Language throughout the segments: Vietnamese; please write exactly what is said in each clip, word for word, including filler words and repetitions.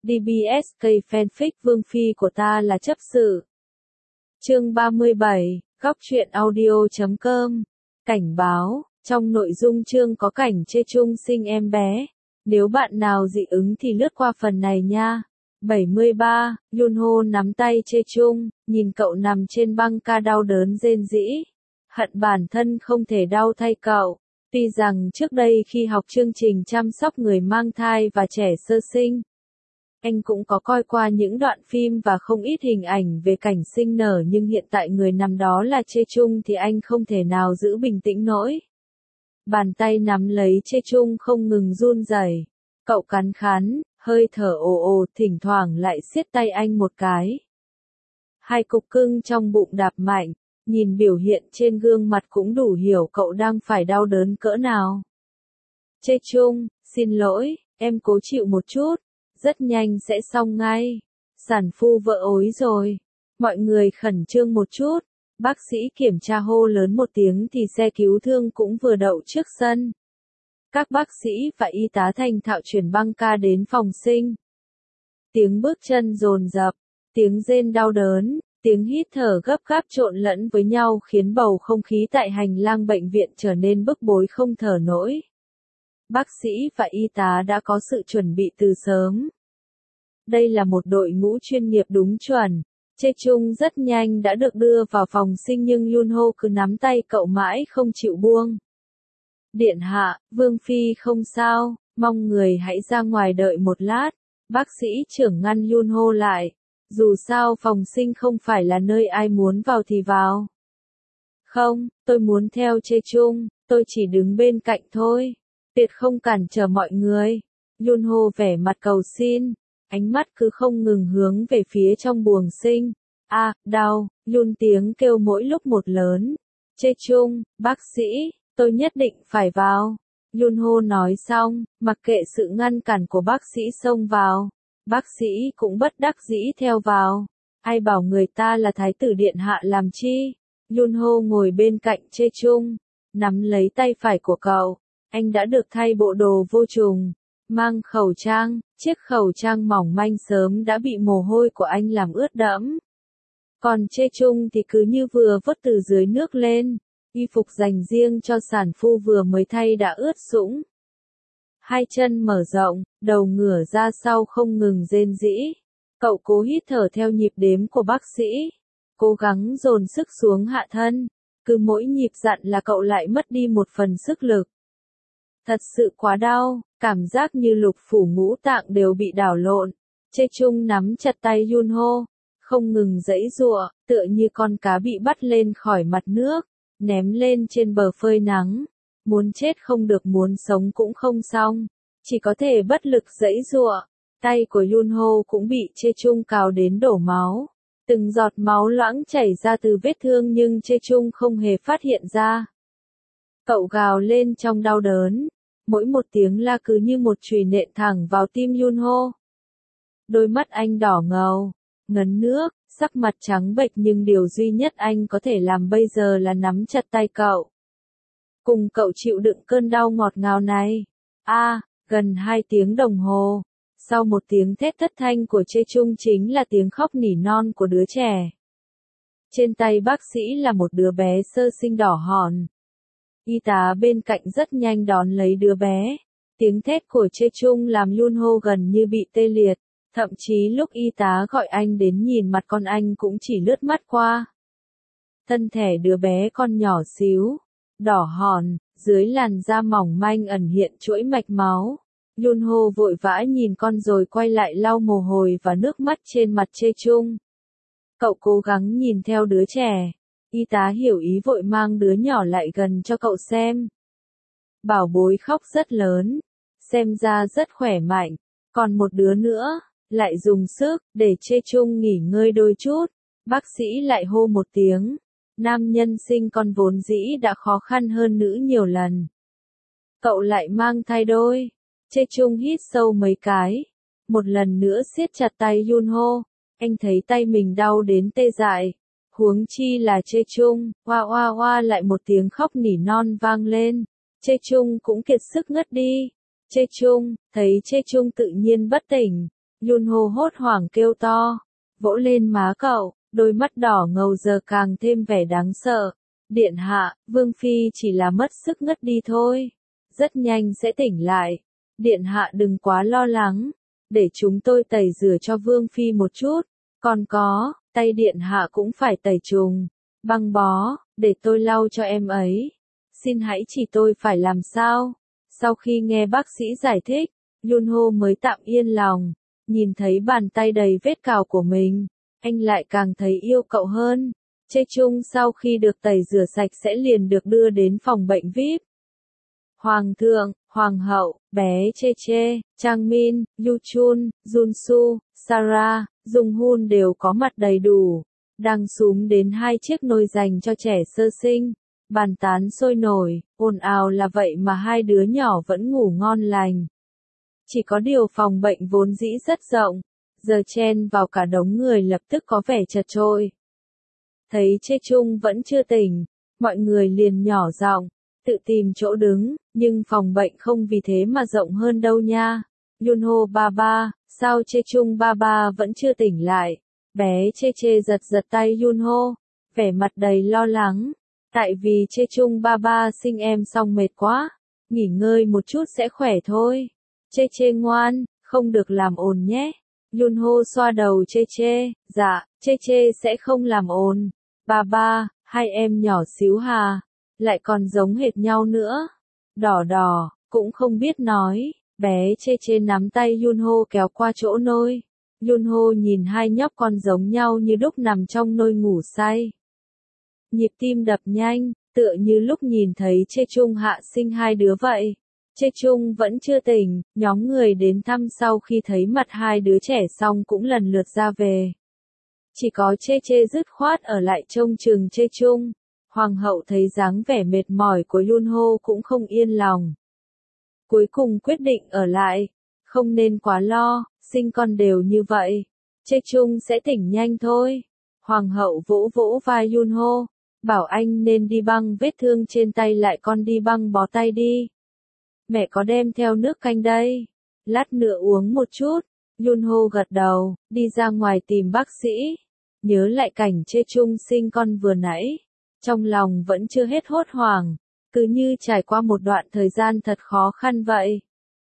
đê bê ét ca fanfic Vương Phi của ta là chấp sự. Chương ba mươi bảy, góc truyện audio chấm com. Cảnh báo, trong nội dung chương có cảnh Chê Chung sinh em bé. Nếu bạn nào dị ứng thì lướt qua phần này nha. bảy mươi ba, Yunho nắm tay Chê Chung, nhìn cậu nằm trên băng ca đau đớn rên rỉ. Hận bản thân không thể đau thay cậu. Tuy rằng trước đây khi học chương trình chăm sóc người mang thai và trẻ sơ sinh, anh cũng có coi qua những đoạn phim và không ít hình ảnh về cảnh sinh nở, nhưng hiện tại người nằm đó là Chê Chung thì anh không thể nào giữ bình tĩnh nổi. Bàn tay nắm lấy Chê Chung không ngừng run rẩy. Cậu cắn khán, hơi thở ồ ồ, thỉnh thoảng lại siết tay anh một cái. Hai cục cưng trong bụng đạp mạnh, nhìn biểu hiện trên gương mặt cũng đủ hiểu cậu đang phải đau đớn cỡ nào. Chê Chung, xin lỗi, em cố chịu một chút, rất nhanh sẽ xong ngay. Sản phu vợ ối rồi. Mọi người khẩn trương một chút. Bác sĩ kiểm tra hô lớn một tiếng thì xe cứu thương cũng vừa đậu trước sân. Các bác sĩ và y tá thành thạo chuyển băng ca đến phòng sinh. Tiếng bước chân dồn dập, tiếng rên đau đớn, tiếng hít thở gấp gáp trộn lẫn với nhau khiến bầu không khí tại hành lang bệnh viện trở nên bức bối không thở nổi. Bác sĩ và y tá đã có sự chuẩn bị từ sớm. Đây là một đội ngũ chuyên nghiệp đúng chuẩn. Chê Chung rất nhanh đã được đưa vào phòng sinh nhưng Yunho cứ nắm tay cậu mãi không chịu buông. Điện hạ, Vương Phi không sao, mong người hãy ra ngoài đợi một lát. Bác sĩ trưởng ngăn Yunho lại. Dù sao phòng sinh không phải là nơi ai muốn vào thì vào. Không, tôi muốn theo Chê Chung, tôi chỉ đứng bên cạnh thôi. Tuyệt không cản trở mọi người. Yunho vẻ mặt cầu xin, ánh mắt cứ không ngừng hướng về phía trong buồng sinh. A, à, đau, Yun tiếng kêu mỗi lúc một lớn. Chê Chung, bác sĩ, tôi nhất định phải vào. Yunho nói xong, mặc kệ sự ngăn cản của bác sĩ xông vào. Bác sĩ cũng bất đắc dĩ theo vào. Ai bảo người ta là thái tử điện hạ làm chi? Yunho ngồi bên cạnh Chê Chung, nắm lấy tay phải của cậu. Anh đã được thay bộ đồ vô trùng, mang khẩu trang, chiếc khẩu trang mỏng manh sớm đã bị mồ hôi của anh làm ướt đẫm. Còn Chê Chung thì cứ như vừa vớt từ dưới nước lên, y phục dành riêng cho sản phu vừa mới thay đã ướt sũng. Hai chân mở rộng, đầu ngửa ra sau không ngừng rên rỉ. Cậu cố hít thở theo nhịp đếm của bác sĩ, cố gắng dồn sức xuống hạ thân. Cứ mỗi nhịp dặn là cậu lại mất đi một phần sức lực. Thật sự quá đau, cảm giác như lục phủ ngũ tạng đều bị đảo lộn. Chê Chung nắm chặt tay Yunho, không ngừng giãy giụa, tựa như con cá bị bắt lên khỏi mặt nước, ném lên trên bờ phơi nắng. Muốn chết không được, muốn sống cũng không xong, chỉ có thể bất lực giãy giụa. Tay của Yunho cũng bị Chê Chung cào đến đổ máu. Từng giọt máu loãng chảy ra từ vết thương nhưng Chê Chung không hề phát hiện ra. Cậu gào lên trong đau đớn. Mỗi một tiếng la cứ như một chùy nện thẳng vào tim Yunho. Đôi mắt anh đỏ ngầu, ngấn nước, sắc mặt trắng bệch nhưng điều duy nhất anh có thể làm bây giờ là nắm chặt tay cậu. Cùng cậu chịu đựng cơn đau ngọt ngào này. A, à, gần hai tiếng đồng hồ. Sau một tiếng thét thất thanh của Chê Chung chính là tiếng khóc nỉ non của đứa trẻ. Trên tay bác sĩ là một đứa bé sơ sinh đỏ hòn. Y tá bên cạnh rất nhanh đón lấy đứa bé. Tiếng thét của Chê Chung làm Yunho gần như bị tê liệt. Thậm chí lúc y tá gọi anh đến nhìn mặt con anh cũng chỉ lướt mắt qua. Thân thể đứa bé con nhỏ xíu, đỏ hòn, dưới làn da mỏng manh ẩn hiện chuỗi mạch máu. Yunho vội vã nhìn con rồi quay lại lau mồ hôi và nước mắt trên mặt Chê Chung. Cậu cố gắng nhìn theo đứa trẻ. Y tá hiểu ý vội mang đứa nhỏ lại gần cho cậu xem. Bảo bối khóc rất lớn, xem ra rất khỏe mạnh. Còn một đứa nữa, lại dùng sức, để Chê Chung nghỉ ngơi đôi chút. Bác sĩ lại hô một tiếng. Nam nhân sinh con vốn dĩ đã khó khăn hơn nữ nhiều lần. Cậu lại mang thai đôi. Chê Chung hít sâu mấy cái. Một lần nữa siết chặt tay Yunho. Anh thấy tay mình đau đến tê dại. Huống chi là Chê Chung, oa oa oa lại một tiếng khóc nỉ non vang lên. Chê Chung cũng kiệt sức ngất đi. Chê Chung, thấy Chê Chung tự nhiên bất tỉnh. Yunho hốt hoảng kêu to, vỗ lên má cậu, đôi mắt đỏ ngầu giờ càng thêm vẻ đáng sợ. Điện hạ, Vương Phi chỉ là mất sức ngất đi thôi. Rất nhanh sẽ tỉnh lại. Điện hạ đừng quá lo lắng. Để chúng tôi tẩy rửa cho Vương Phi một chút. Còn có, tay điện hạ cũng phải tẩy trùng. Băng bó, để tôi lau cho em ấy. Xin hãy chỉ tôi phải làm sao. Sau khi nghe bác sĩ giải thích, Yunho mới tạm yên lòng. Nhìn thấy bàn tay đầy vết cào của mình, anh lại càng thấy yêu cậu hơn. Chê Chung sau khi được tẩy rửa sạch sẽ liền được đưa đến phòng bệnh vi ai pi. Hoàng thượng, hoàng hậu, bé Chê Chê, Chang Min, Yu Chun, Jun Su, Sarah, Jung Hun đều có mặt đầy đủ. Đang súm đến hai chiếc nồi dành cho trẻ sơ sinh. Bàn tán sôi nổi, ồn ào là vậy mà hai đứa nhỏ vẫn ngủ ngon lành. Chỉ có điều phòng bệnh vốn dĩ rất rộng, giờ chen vào cả đống người lập tức có vẻ chật chội. Thấy Chê Chung vẫn chưa tỉnh, mọi người liền nhỏ giọng, tự tìm chỗ đứng, nhưng phòng bệnh không vì thế mà rộng hơn đâu nha. Yunho ba ba, sao Chê Chung ba ba vẫn chưa tỉnh lại? Bé Chê Chê giật giật tay Yunho, vẻ mặt đầy lo lắng. Tại vì Chê Chung ba ba sinh em xong mệt quá, nghỉ ngơi một chút sẽ khỏe thôi. Chê Chê ngoan, không được làm ồn nhé. Yunho xoa đầu Chê Chê, dạ, Chê Chê sẽ không làm ồn. Ba ba, hai em nhỏ xíu hà, lại còn giống hệt nhau nữa. Đỏ đỏ, cũng không biết nói. Bé Chê Chê nắm tay Yunho kéo qua chỗ nôi. Yunho nhìn hai nhóc con giống nhau như đúc nằm trong nôi ngủ say. Nhịp tim đập nhanh, tựa như lúc nhìn thấy Chê Chung hạ sinh hai đứa vậy. Chê Chung vẫn chưa tỉnh, nhóm người đến thăm sau khi thấy mặt hai đứa trẻ xong cũng lần lượt ra về. Chỉ có Chê Chê dứt khoát ở lại trông chừng Chê Chung. Hoàng hậu thấy dáng vẻ mệt mỏi của Yunho cũng không yên lòng. Cuối cùng quyết định ở lại, không nên quá lo, sinh con đều như vậy. Chê Chung sẽ tỉnh nhanh thôi. Hoàng hậu vỗ vỗ vai Yunho, bảo anh nên đi băng vết thương trên tay lại con đi băng bó tay đi. Mẹ có đem theo nước canh đây. Lát nữa uống một chút. Yunho gật đầu, đi ra ngoài tìm bác sĩ. Nhớ lại cảnh Chê Chung sinh con vừa nãy. Trong lòng vẫn chưa hết hốt hoảng. Cứ như trải qua một đoạn thời gian thật khó khăn vậy.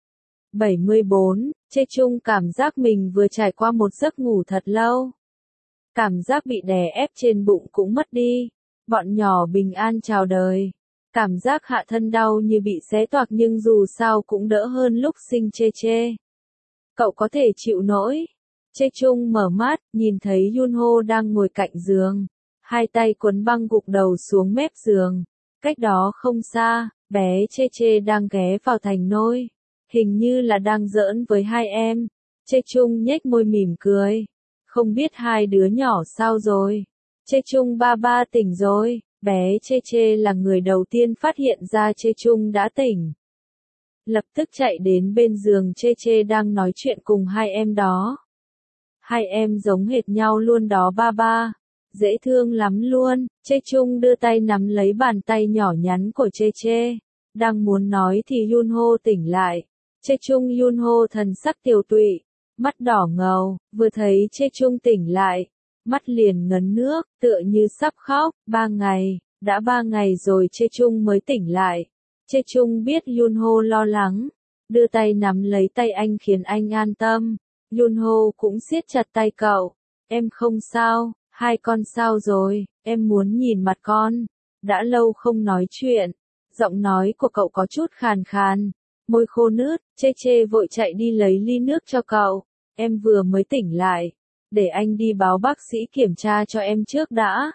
bảy mươi bốn, Chê Chung cảm giác mình vừa trải qua một giấc ngủ thật lâu. Cảm giác bị đè ép trên bụng cũng mất đi. Bọn nhỏ bình an chào đời. Cảm giác hạ thân đau như bị xé toạc nhưng dù sao cũng đỡ hơn lúc sinh Chê Chê. Cậu có thể chịu nổi. Chê Chung mở mắt, nhìn thấy Yunho đang ngồi cạnh giường. Hai tay quấn băng gục đầu xuống mép giường. Cách đó không xa, bé Chê Chê đang ghé vào thành nôi. Hình như là đang giỡn với hai em. Chê Chung nhếch môi mỉm cười. Không biết hai đứa nhỏ sao rồi. Chê Chung ba ba tỉnh rồi. Bé Chê Chê là người đầu tiên phát hiện ra Chê Chung đã tỉnh. Lập tức chạy đến bên giường Chê Chê đang nói chuyện cùng hai em đó. Hai em giống hệt nhau luôn đó ba ba. Dễ thương lắm luôn. Chê Chung đưa tay nắm lấy bàn tay nhỏ nhắn của Chê Chê. Đang muốn nói thì Yunho tỉnh lại. Chê Chung Yunho thần sắc tiều tụy. Mắt đỏ ngầu, vừa thấy Chê Chung tỉnh lại. Mắt liền ngấn nước, tựa như sắp khóc. Ba ngày, đã ba ngày rồi Chê Chung mới tỉnh lại. Chê Chung biết Yunho lo lắng. Đưa tay nắm lấy tay anh khiến anh an tâm. Yunho cũng siết chặt tay cậu. Em không sao, hai con sao rồi, em muốn nhìn mặt con. Đã lâu không nói chuyện. Giọng nói của cậu có chút khàn khàn. Môi khô nướt, Chê Chê vội chạy đi lấy ly nước cho cậu. Em vừa mới tỉnh lại. Để anh đi báo bác sĩ kiểm tra cho em trước đã.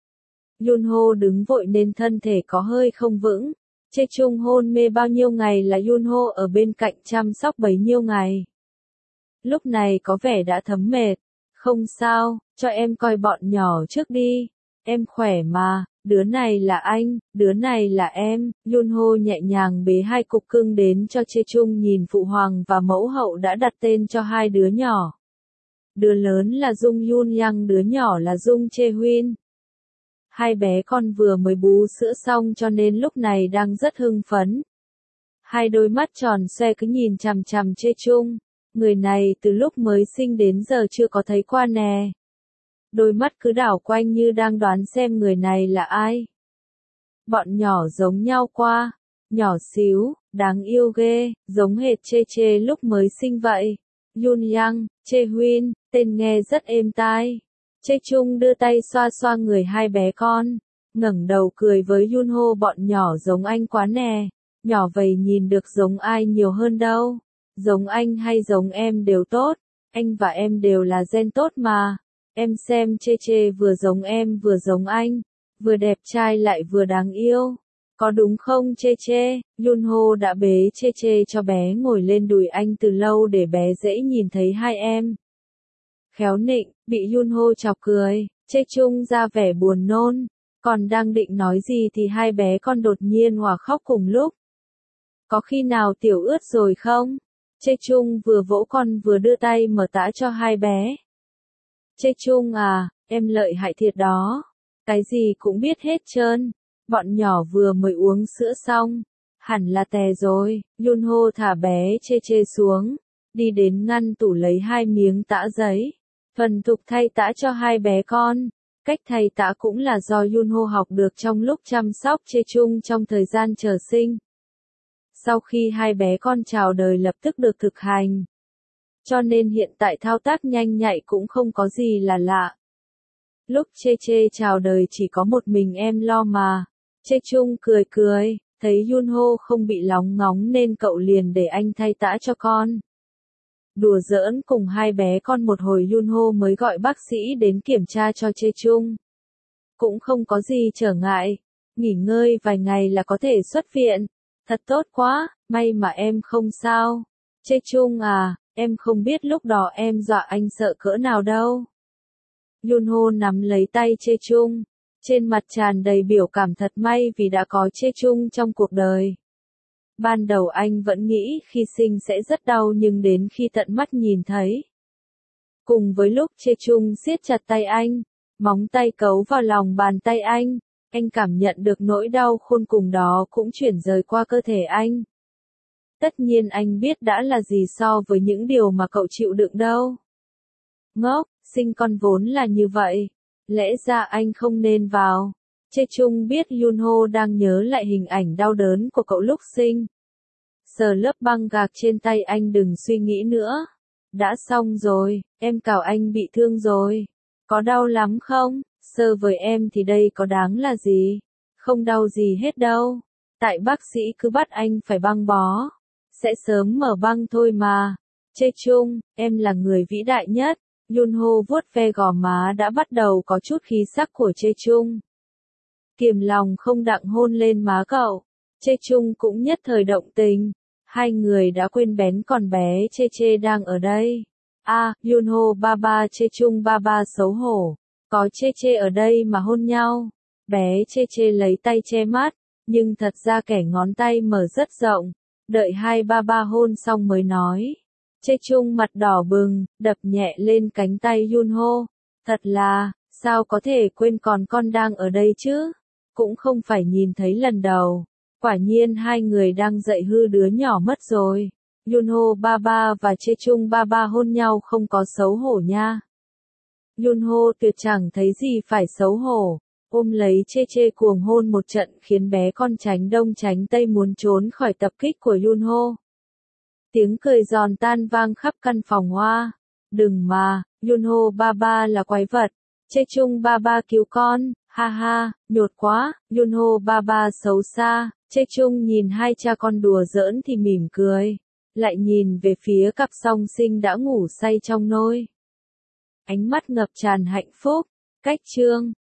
Yunho đứng vội nên thân thể có hơi không vững. Chê Chung hôn mê bao nhiêu ngày là Yunho ở bên cạnh chăm sóc bấy nhiêu ngày. Lúc này có vẻ đã thấm mệt. Không sao, cho em coi bọn nhỏ trước đi. Em khỏe mà, đứa này là anh, đứa này là em. Yunho nhẹ nhàng bế hai cục cưng đến cho Chê Chung nhìn phụ hoàng và mẫu hậu đã đặt tên cho hai đứa nhỏ. Đứa lớn là Dung Yun Yang, đứa nhỏ là Dung Chê Huyên. Hai bé con vừa mới bú sữa xong cho nên lúc này đang rất hưng phấn. Hai đôi mắt tròn xoe cứ nhìn chằm chằm Chê Chung. Người này từ lúc mới sinh đến giờ chưa có thấy qua nè. Đôi mắt cứ đảo quanh như đang đoán xem người này là ai. Bọn nhỏ giống nhau qua, nhỏ xíu, đáng yêu ghê, giống hệt Chê Chê lúc mới sinh vậy. Yun Yang, Chê Huyên, tên nghe rất êm tai. Chê Chung đưa tay xoa xoa người hai bé con, ngẩng đầu cười với Yunho, bọn nhỏ giống anh quá nè. Nhỏ vậy nhìn được giống ai nhiều hơn đâu. Giống anh hay giống em đều tốt, anh và em đều là gen tốt mà. Em xem Chê Chê vừa giống em vừa giống anh, vừa đẹp trai lại vừa đáng yêu. Có đúng không Chê Chê? Yunho đã bế Chê Chê cho bé ngồi lên đùi anh từ lâu để bé dễ nhìn thấy hai em. Khéo nịnh, bị Yunho chọc cười, Chê Chung ra vẻ buồn nôn, còn đang định nói gì thì hai bé con đột nhiên hòa khóc cùng lúc. Có khi nào tiểu ướt rồi không? Chê Chung vừa vỗ con vừa đưa tay mở tã cho hai bé. Chê Chung à, em lợi hại thiệt đó. Cái gì cũng biết hết trơn. Bọn nhỏ vừa mới uống sữa xong. Hẳn là tè rồi. Yunho thả bé Chê Chê xuống. Đi đến ngăn tủ lấy hai miếng tã giấy. Phần tục thay tã cho hai bé con. Cách thay tã cũng là do Yunho học được trong lúc chăm sóc Chê Chung trong thời gian chờ sinh. Sau khi hai bé con chào đời lập tức được thực hành. Cho nên hiện tại thao tác nhanh nhạy cũng không có gì là lạ. Lúc Chê Chê chào đời chỉ có một mình em lo mà. Chê Chung cười cười, thấy Yunho không bị lóng ngóng nên cậu liền để anh thay tã cho con. Đùa giỡn cùng hai bé con một hồi Yunho mới gọi bác sĩ đến kiểm tra cho Chê Chung. Cũng không có gì trở ngại, nghỉ ngơi vài ngày là có thể xuất viện. Thật tốt quá, may mà em không sao. Chê Chung à, em không biết lúc đó em dọa anh sợ cỡ nào đâu. Yunho nắm lấy tay Chê Chung, trên mặt tràn đầy biểu cảm thật may vì đã có Chê Chung trong cuộc đời. Ban đầu anh vẫn nghĩ khi sinh sẽ rất đau nhưng đến khi tận mắt nhìn thấy. Cùng với lúc Chê Chung siết chặt tay anh, móng tay cấu vào lòng bàn tay anh, anh cảm nhận được nỗi đau khôn cùng đó cũng chuyển rời qua cơ thể anh. Tất nhiên anh biết đã là gì so với những điều mà cậu chịu đựng đâu. Ngốc, sinh con vốn là như vậy. Lẽ ra anh không nên vào. Chê Chung biết Yunho đang nhớ lại hình ảnh đau đớn của cậu lúc sinh. Sờ lớp băng gạc trên tay anh, đừng suy nghĩ nữa. Đã xong rồi, em cào anh bị thương rồi. Có đau lắm không? Sơ với em thì đây có đáng là gì? Không đau gì hết đâu. Tại bác sĩ cứ bắt anh phải băng bó. Sẽ sớm mở băng thôi mà. Chê Chung, em là người vĩ đại nhất. Yunho vuốt ve gò má đã bắt đầu có chút khí sắc của Chê Chung. Kiềm lòng không đặng hôn lên má cậu. Chê Chung cũng nhất thời động tình. Hai người đã quên bén còn bé Chê Chê đang ở đây. À, Yunho ba ba Chê Chung ba ba xấu hổ. Có Chê Chê ở đây mà hôn nhau. Bé Chê Chê lấy tay che mắt, nhưng thật ra kẻ ngón tay mở rất rộng. Đợi hai ba ba hôn xong mới nói. Chê Chung mặt đỏ bừng, đập nhẹ lên cánh tay Yunho. Thật là, sao có thể quên còn con đang ở đây chứ? Cũng không phải nhìn thấy lần đầu. Quả nhiên hai người đang dạy hư đứa nhỏ mất rồi. Yunho ba ba và Chê Chung ba ba hôn nhau không có xấu hổ nha. Yunho tuyệt chẳng thấy gì phải xấu hổ. Ôm lấy Chê Chê cuồng hôn một trận khiến bé con tránh đông tránh tây muốn trốn khỏi tập kích của Yunho. Tiếng cười giòn tan vang khắp căn phòng hoa. Đừng mà, Yunho ba ba là quái vật. Chê Chung ba ba cứu con, ha ha, nhột quá, Yunho ba ba xấu xa. Chê Chung nhìn hai cha con đùa giỡn thì mỉm cười. Lại nhìn về phía cặp song sinh đã ngủ say trong nôi. Ánh mắt ngập tràn hạnh phúc. Cách chương